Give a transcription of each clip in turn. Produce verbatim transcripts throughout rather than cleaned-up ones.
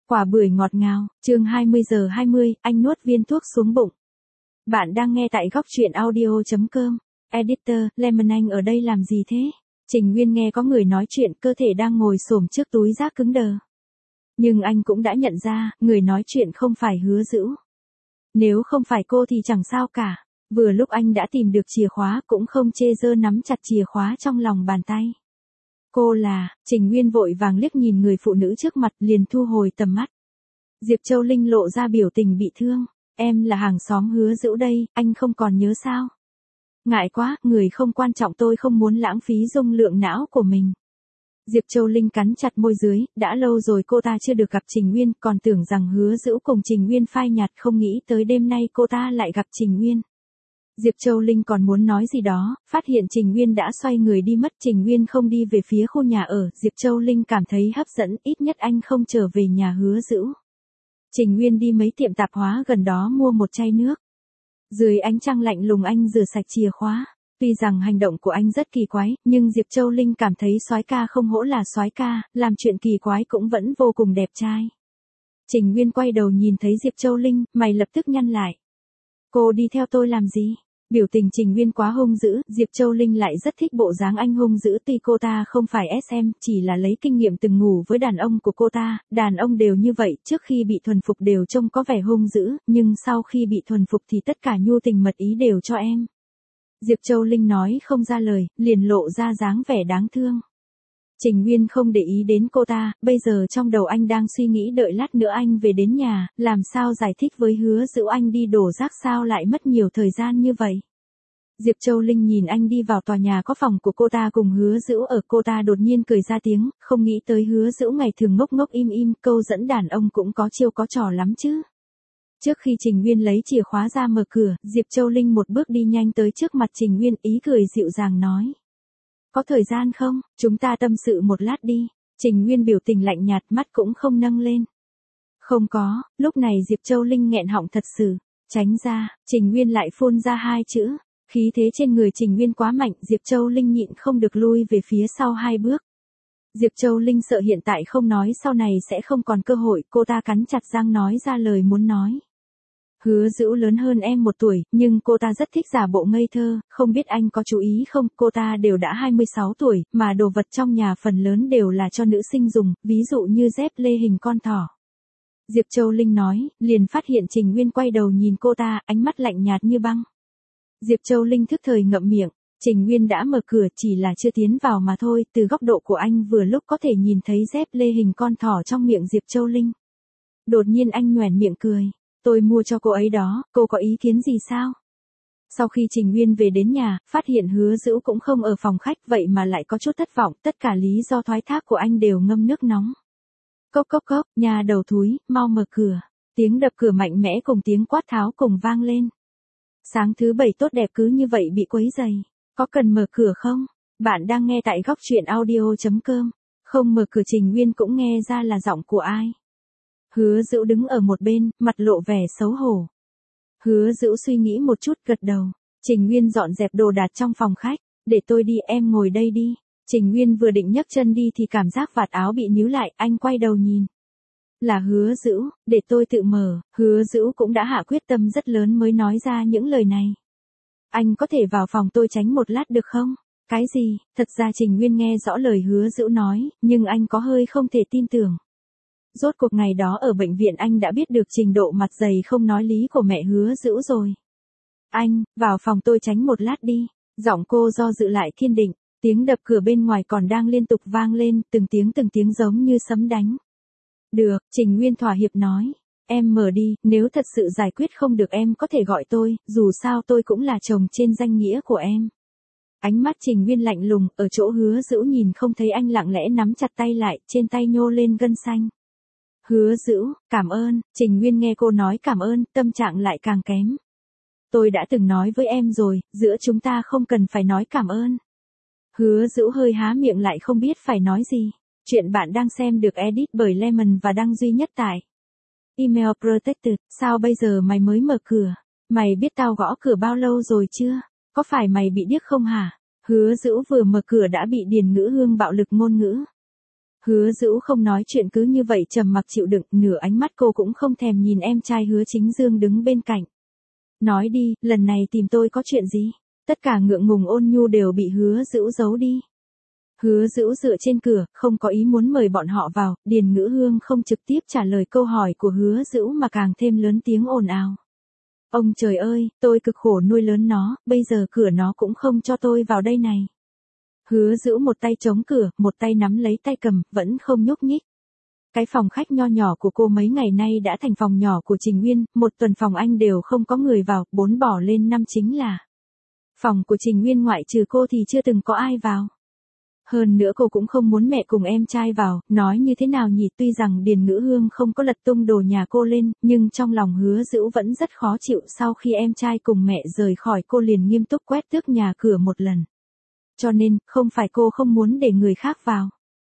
Quả bưởi ngọt ngào, chương hai mươi giờ hai mươi, anh nuốt viên thuốc xuống bụng. Bạn đang nghe tại góc truyện audio chấm com. Editor, Lemon Anh ở đây làm gì thế? Trình Nguyên nghe có người nói chuyện, cơ thể đang ngồi xổm trước túi rác cứng đờ. Nhưng anh cũng đã nhận ra, người nói chuyện không phải Hứa Dữu. Nếu không phải cô thì chẳng sao cả. Vừa lúc anh đã tìm được chìa khóa cũng không chê dơ nắm chặt chìa khóa trong lòng bàn tay. Cô là, Trình Nguyên vội vàng liếc nhìn người phụ nữ trước mặt liền thu hồi tầm mắt. Diệp Châu Linh lộ ra biểu tình bị thương. Em là hàng xóm Hứa Dữu đây, anh không còn nhớ sao? Ngại quá, người không quan trọng, tôi không muốn lãng phí dung lượng não của mình. Diệp Châu Linh cắn chặt môi dưới, đã lâu rồi cô ta chưa được gặp Trình Nguyên, còn tưởng rằng Hứa Dữu cùng Trình Nguyên phai nhạt, không nghĩ tới đêm nay cô ta lại gặp Trình Nguyên. Diệp Châu Linh còn muốn nói gì đó, phát hiện Trình Nguyên đã xoay người đi mất. Trình Nguyên không đi về phía khu nhà ở, Diệp Châu Linh cảm thấy hấp dẫn, ít nhất anh không trở về nhà Hứa Dữu. Trình Nguyên đi mấy tiệm tạp hóa gần đó mua một chai nước. Dưới ánh trăng lạnh lùng anh rửa sạch chìa khóa. Tuy rằng hành động của anh rất kỳ quái, nhưng Diệp Châu Linh cảm thấy soái ca không hổ là soái ca, làm chuyện kỳ quái cũng vẫn vô cùng đẹp trai. Trình Nguyên quay đầu nhìn thấy Diệp Châu Linh, mày lập tức nhăn lại. Cô đi theo tôi làm gì? Biểu tình Trình Nguyên quá hung dữ, Diệp Châu Linh lại rất thích bộ dáng anh hung dữ. Tuy cô ta không phải ét em, chỉ là lấy kinh nghiệm từng ngủ với đàn ông của cô ta, đàn ông đều như vậy, trước khi bị thuần phục đều trông có vẻ hung dữ, nhưng sau khi bị thuần phục thì tất cả nhu tình mật ý đều cho em. Diệp Châu Linh nói không ra lời, liền lộ ra dáng vẻ đáng thương. Trình Nguyên không để ý đến cô ta, bây giờ trong đầu anh đang suy nghĩ đợi lát nữa anh về đến nhà, làm sao giải thích với Hứa Dữu anh đi đổ rác sao lại mất nhiều thời gian như vậy. Diệp Châu Linh nhìn anh đi vào tòa nhà có phòng của cô ta cùng Hứa Dữu ở, cô ta đột nhiên cười ra tiếng, không nghĩ tới Hứa Dữu ngày thường ngốc ngốc im im, câu dẫn đàn ông cũng có chiêu có trò lắm chứ. Trước khi Trình Nguyên lấy chìa khóa ra mở cửa, Diệp Châu Linh một bước đi nhanh tới trước mặt Trình Nguyên, ý cười dịu dàng nói. Có thời gian không, chúng ta tâm sự một lát đi. Trình Nguyên biểu tình lạnh nhạt, mắt cũng không nâng lên. Không có, lúc này Diệp Châu Linh nghẹn họng thật sự. Tránh ra, Trình Nguyên lại phun ra hai chữ. Khí thế trên người Trình Nguyên quá mạnh, Diệp Châu Linh nhịn không được lui về phía sau hai bước. Diệp Châu Linh sợ hiện tại không nói sau này sẽ không còn cơ hội, cô ta cắn chặt răng nói ra lời muốn nói. Hứa Dữu lớn hơn em một tuổi, nhưng cô ta rất thích giả bộ ngây thơ, không biết anh có chú ý không, cô ta đều đã hai mươi sáu tuổi, mà đồ vật trong nhà phần lớn đều là cho nữ sinh dùng, ví dụ như dép lê hình con thỏ. Diệp Châu Linh nói, liền phát hiện Trình Nguyên quay đầu nhìn cô ta, ánh mắt lạnh nhạt như băng. Diệp Châu Linh thức thời ngậm miệng, Trình Nguyên đã mở cửa chỉ là chưa tiến vào mà thôi, từ góc độ của anh vừa lúc có thể nhìn thấy dép lê hình con thỏ trong miệng Diệp Châu Linh. Đột nhiên anh nhoẻn miệng cười. Tôi mua cho cô ấy đó, cô có ý kiến gì sao? Sau khi Trình Nguyên về đến nhà, phát hiện Hứa Dữu cũng không ở phòng khách, vậy mà lại có chút thất vọng, tất cả lý do thoái thác của anh đều ngâm nước nóng. Cốc cốc cốc, nhà đầu thúi, mau mở cửa. Tiếng đập cửa mạnh mẽ cùng tiếng quát tháo cùng vang lên. Sáng thứ bảy tốt đẹp cứ như vậy bị quấy rầy. Có cần mở cửa không? Bạn đang nghe tại góc truyện audio chấm com. Không mở cửa, Trình Nguyên cũng nghe ra là giọng của ai. Hứa Dữu đứng ở một bên, mặt lộ vẻ xấu hổ. Hứa Dữu suy nghĩ một chút, gật đầu. Trình Nguyên dọn dẹp đồ đạc trong phòng khách. Để tôi đi, em ngồi đây đi. Trình Nguyên vừa định nhấc chân đi thì cảm giác vạt áo bị níu lại, anh quay đầu nhìn. Là Hứa Dữu, để tôi tự mở. Hứa Dữu cũng đã hạ quyết tâm rất lớn mới nói ra những lời này. Anh có thể vào phòng tôi tránh một lát được không? Cái gì? Thật ra Trình Nguyên nghe rõ lời Hứa Dữu nói, nhưng anh có hơi không thể tin tưởng. Rốt cuộc ngày đó ở bệnh viện anh đã biết được trình độ mặt dày không nói lý của mẹ Hứa Dữu rồi. Anh, vào phòng tôi tránh một lát đi. Giọng cô do dự lại kiên định, tiếng đập cửa bên ngoài còn đang liên tục vang lên, từng tiếng từng tiếng giống như sấm đánh. Được, Trình Nguyên thỏa hiệp nói. Em mở đi, nếu thật sự giải quyết không được em có thể gọi tôi, dù sao tôi cũng là chồng trên danh nghĩa của em. Ánh mắt Trình Nguyên lạnh lùng, ở chỗ Hứa Dữu nhìn không thấy anh lặng lẽ nắm chặt tay lại, trên tay nhô lên gân xanh. Hứa Dữu, cảm ơn. Trình Nguyên nghe cô nói cảm ơn, tâm trạng lại càng kém. Tôi đã từng nói với em rồi, giữa chúng ta không cần phải nói cảm ơn. Hứa Dữu hơi há miệng lại không biết phải nói gì. Chuyện bạn đang xem được edit bởi Lemon và đăng duy nhất tại Email Protected. Sao bây giờ mày mới mở cửa? Mày biết tao gõ cửa bao lâu rồi chưa? Có phải mày bị điếc không hả? Hứa Dữu vừa mở cửa đã bị Điền Ngữ Hương bạo lực ngôn ngữ. Hứa Dữu không nói chuyện cứ như vậy trầm mặc chịu đựng, nửa ánh mắt cô cũng không thèm nhìn em trai Hứa Chính Dương đứng bên cạnh. Nói đi, lần này tìm tôi có chuyện gì? Tất cả ngượng ngùng ôn nhu đều bị Hứa Dữu giấu đi. Hứa Dữu dựa trên cửa, không có ý muốn mời bọn họ vào, Điền Ngữ Hương không trực tiếp trả lời câu hỏi của Hứa Dữu mà càng thêm lớn tiếng ồn ào. Ông trời ơi, tôi cực khổ nuôi lớn nó, bây giờ cửa nó cũng không cho tôi vào đây này. Hứa Dữu một tay chống cửa, một tay nắm lấy tay cầm, vẫn không nhúc nhích. Cái phòng khách nho nhỏ của cô mấy ngày nay đã thành phòng nhỏ của Trình Nguyên, một tuần phòng anh đều không có người vào, bốn bỏ lên năm chính là. Phòng của Trình Nguyên ngoại trừ cô thì chưa từng có ai vào. Hơn nữa cô cũng không muốn mẹ cùng em trai vào, nói như thế nào nhỉ, tuy rằng Điền Ngữ Hương không có lật tung đồ nhà cô lên, nhưng trong lòng Hứa Dữu vẫn rất khó chịu sau khi em trai cùng mẹ rời khỏi cô liền nghiêm túc quét tước nhà cửa một lần. Cho nên, không phải cô không muốn để người khác vào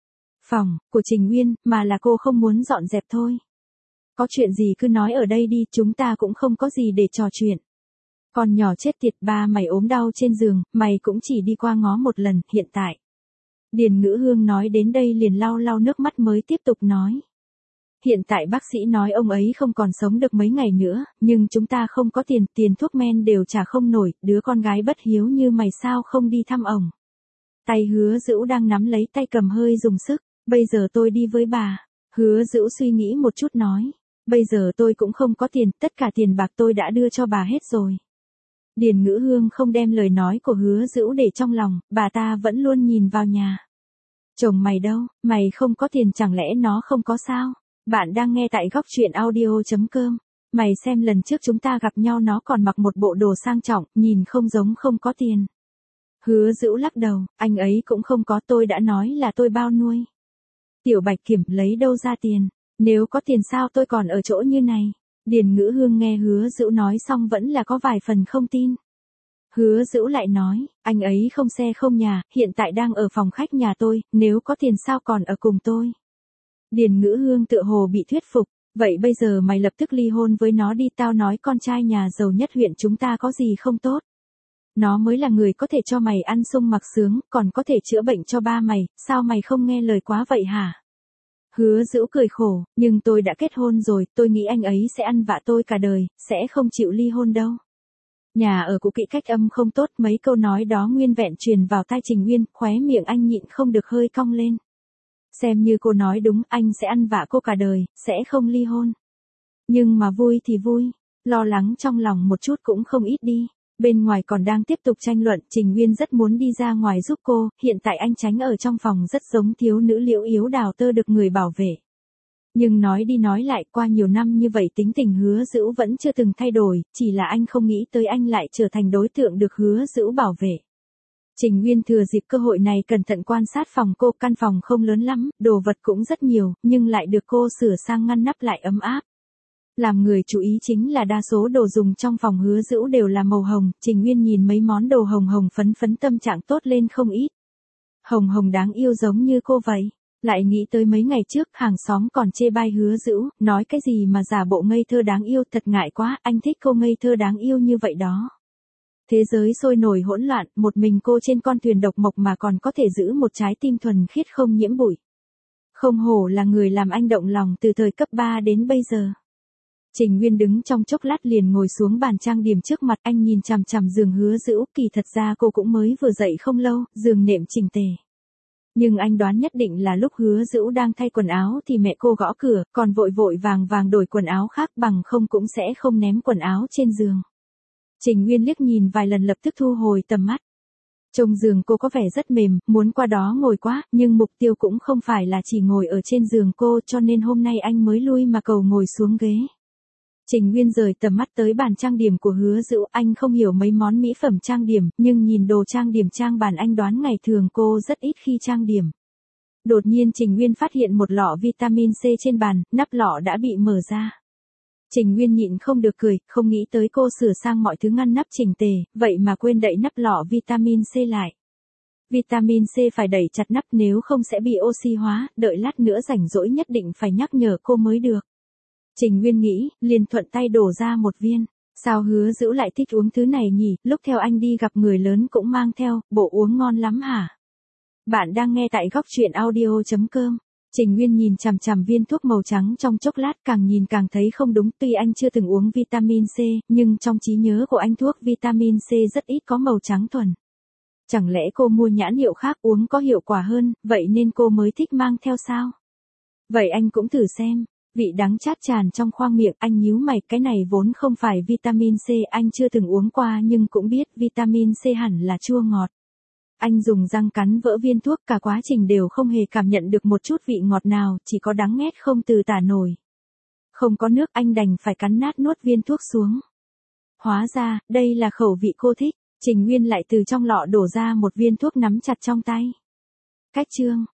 phòng của Trình Nguyên, mà là cô không muốn dọn dẹp thôi. Có chuyện gì cứ nói ở đây đi, chúng ta cũng không có gì để trò chuyện. Con nhỏ chết tiệt, ba mày ốm đau trên giường, mày cũng chỉ đi qua ngó một lần, hiện tại. Điền Ngữ Hương nói đến đây liền lau lau nước mắt mới tiếp tục nói. Hiện tại bác sĩ nói ông ấy không còn sống được mấy ngày nữa, nhưng chúng ta không có tiền, tiền thuốc men đều trả không nổi, đứa con gái bất hiếu như mày sao không đi thăm ổng. Tay Hứa Dữu đang nắm lấy tay cầm hơi dùng sức, bây giờ tôi đi với bà. Hứa Dữu suy nghĩ một chút nói, bây giờ tôi cũng không có tiền, tất cả tiền bạc tôi đã đưa cho bà hết rồi. Điền Ngữ Hương không đem lời nói của Hứa Dữu để trong lòng, bà ta vẫn luôn nhìn vào nhà. Chồng mày đâu, mày không có tiền chẳng lẽ nó không có sao? Bạn đang nghe tại góc truyện audio chấm com. Mày xem lần trước chúng ta gặp nhau nó còn mặc một bộ đồ sang trọng, nhìn không giống không có tiền. Hứa Dữu lắc đầu, anh ấy cũng không có, tôi đã nói là tôi bao nuôi. Tiểu Bạch Kiểm lấy đâu ra tiền, nếu có tiền sao tôi còn ở chỗ như này. Điền Ngữ Hương nghe Hứa Dữu nói xong vẫn là có vài phần không tin. Hứa Dữu lại nói, anh ấy không xe không nhà, hiện tại đang ở phòng khách nhà tôi, nếu có tiền sao còn ở cùng tôi. Điền Ngữ Hương tựa hồ bị thuyết phục, vậy bây giờ mày lập tức ly hôn với nó đi, tao nói con trai nhà giàu nhất huyện chúng ta có gì không tốt. Nó mới là người có thể cho mày ăn sung mặc sướng, còn có thể chữa bệnh cho ba mày, sao mày không nghe lời quá vậy hả? Hứa Dữu cười khổ, nhưng tôi đã kết hôn rồi, tôi nghĩ anh ấy sẽ ăn vạ tôi cả đời, sẽ không chịu ly hôn đâu. Nhà ở cũ kỹ cách âm không tốt, mấy câu nói đó nguyên vẹn truyền vào tai Trình Nguyên, khóe miệng anh nhịn không được hơi cong lên. Xem như cô nói đúng, anh sẽ ăn vạ cô cả đời, sẽ không ly hôn. Nhưng mà vui thì vui, lo lắng trong lòng một chút cũng không ít đi. Bên ngoài còn đang tiếp tục tranh luận, Trình Nguyên rất muốn đi ra ngoài giúp cô, hiện tại anh tránh ở trong phòng rất giống thiếu nữ liễu yếu đào tơ được người bảo vệ. Nhưng nói đi nói lại, qua nhiều năm như vậy tính tình Hứa Dữu vẫn chưa từng thay đổi, chỉ là anh không nghĩ tới anh lại trở thành đối tượng được Hứa Dữu bảo vệ. Trình Nguyên thừa dịp cơ hội này cẩn thận quan sát phòng cô, căn phòng không lớn lắm, đồ vật cũng rất nhiều, nhưng lại được cô sửa sang ngăn nắp lại ấm áp. Làm người chú ý chính là đa số đồ dùng trong phòng Hứa Dữu đều là màu hồng, Trình Nguyên nhìn mấy món đồ hồng hồng phấn phấn tâm trạng tốt lên không ít. Hồng hồng đáng yêu giống như cô vậy. Lại nghĩ tới mấy ngày trước hàng xóm còn chê bai Hứa Dữu, nói cái gì mà giả bộ ngây thơ đáng yêu, thật ngại quá, anh thích cô ngây thơ đáng yêu như vậy đó. Thế giới sôi nổi hỗn loạn, một mình cô trên con thuyền độc mộc mà còn có thể giữ một trái tim thuần khiết không nhiễm bụi. Không hổ là người làm anh động lòng từ thời cấp ba đến bây giờ. Trình Nguyên đứng trong chốc lát liền ngồi xuống bàn trang điểm trước mặt, anh nhìn chằm chằm giường Hứa Dữu, kỳ thật ra cô cũng mới vừa dậy không lâu, giường nệm chỉnh tề. Nhưng anh đoán nhất định là lúc Hứa Dữu đang thay quần áo thì mẹ cô gõ cửa, còn vội vội vàng vàng đổi quần áo khác, bằng không cũng sẽ không ném quần áo trên giường. Trình Nguyên liếc nhìn vài lần lập tức thu hồi tầm mắt. Trông giường cô có vẻ rất mềm, muốn qua đó ngồi quá, nhưng mục tiêu cũng không phải là chỉ ngồi ở trên giường cô, cho nên hôm nay anh mới lui mà cầu ngồi xuống ghế. Trình Nguyên rời tầm mắt tới bàn trang điểm của Hứa Dữu, anh không hiểu mấy món mỹ phẩm trang điểm, nhưng nhìn đồ trang điểm trang bàn anh đoán ngày thường cô rất ít khi trang điểm. Đột nhiên Trình Nguyên phát hiện một lọ vitamin C trên bàn, nắp lọ đã bị mở ra. Trình Nguyên nhịn không được cười, không nghĩ tới cô sửa sang mọi thứ ngăn nắp chỉnh tề, vậy mà quên đậy nắp lọ vitamin C lại. Vitamin C phải đẩy chặt nắp nếu không sẽ bị oxy hóa, đợi lát nữa rảnh rỗi nhất định phải nhắc nhở cô mới được. Trình Nguyên nghĩ, liền thuận tay đổ ra một viên. Sao Hứa Dữu lại thích uống thứ này nhỉ, lúc theo anh đi gặp người lớn cũng mang theo, bộ uống ngon lắm hả? Bạn đang nghe tại góc truyện audio chấm com. Trình Nguyên nhìn chằm chằm viên thuốc màu trắng trong chốc lát, càng nhìn càng thấy không đúng, tuy anh chưa từng uống vitamin C, nhưng trong trí nhớ của anh thuốc vitamin C rất ít có màu trắng thuần. Chẳng lẽ cô mua nhãn hiệu khác uống có hiệu quả hơn, vậy nên cô mới thích mang theo sao? Vậy anh cũng thử xem. Vị đắng chát tràn trong khoang miệng, anh nhíu mày, cái này vốn không phải vitamin C, anh chưa từng uống qua nhưng cũng biết vitamin C hẳn là chua ngọt. Anh dùng răng cắn vỡ viên thuốc, cả quá trình đều không hề cảm nhận được một chút vị ngọt nào, chỉ có đắng nghét không từ tả nổi. Không có nước, anh đành phải cắn nát nuốt viên thuốc xuống. Hóa ra, đây là khẩu vị cô thích. Trình Nguyên lại từ trong lọ đổ ra một viên thuốc nắm chặt trong tay. Cách chương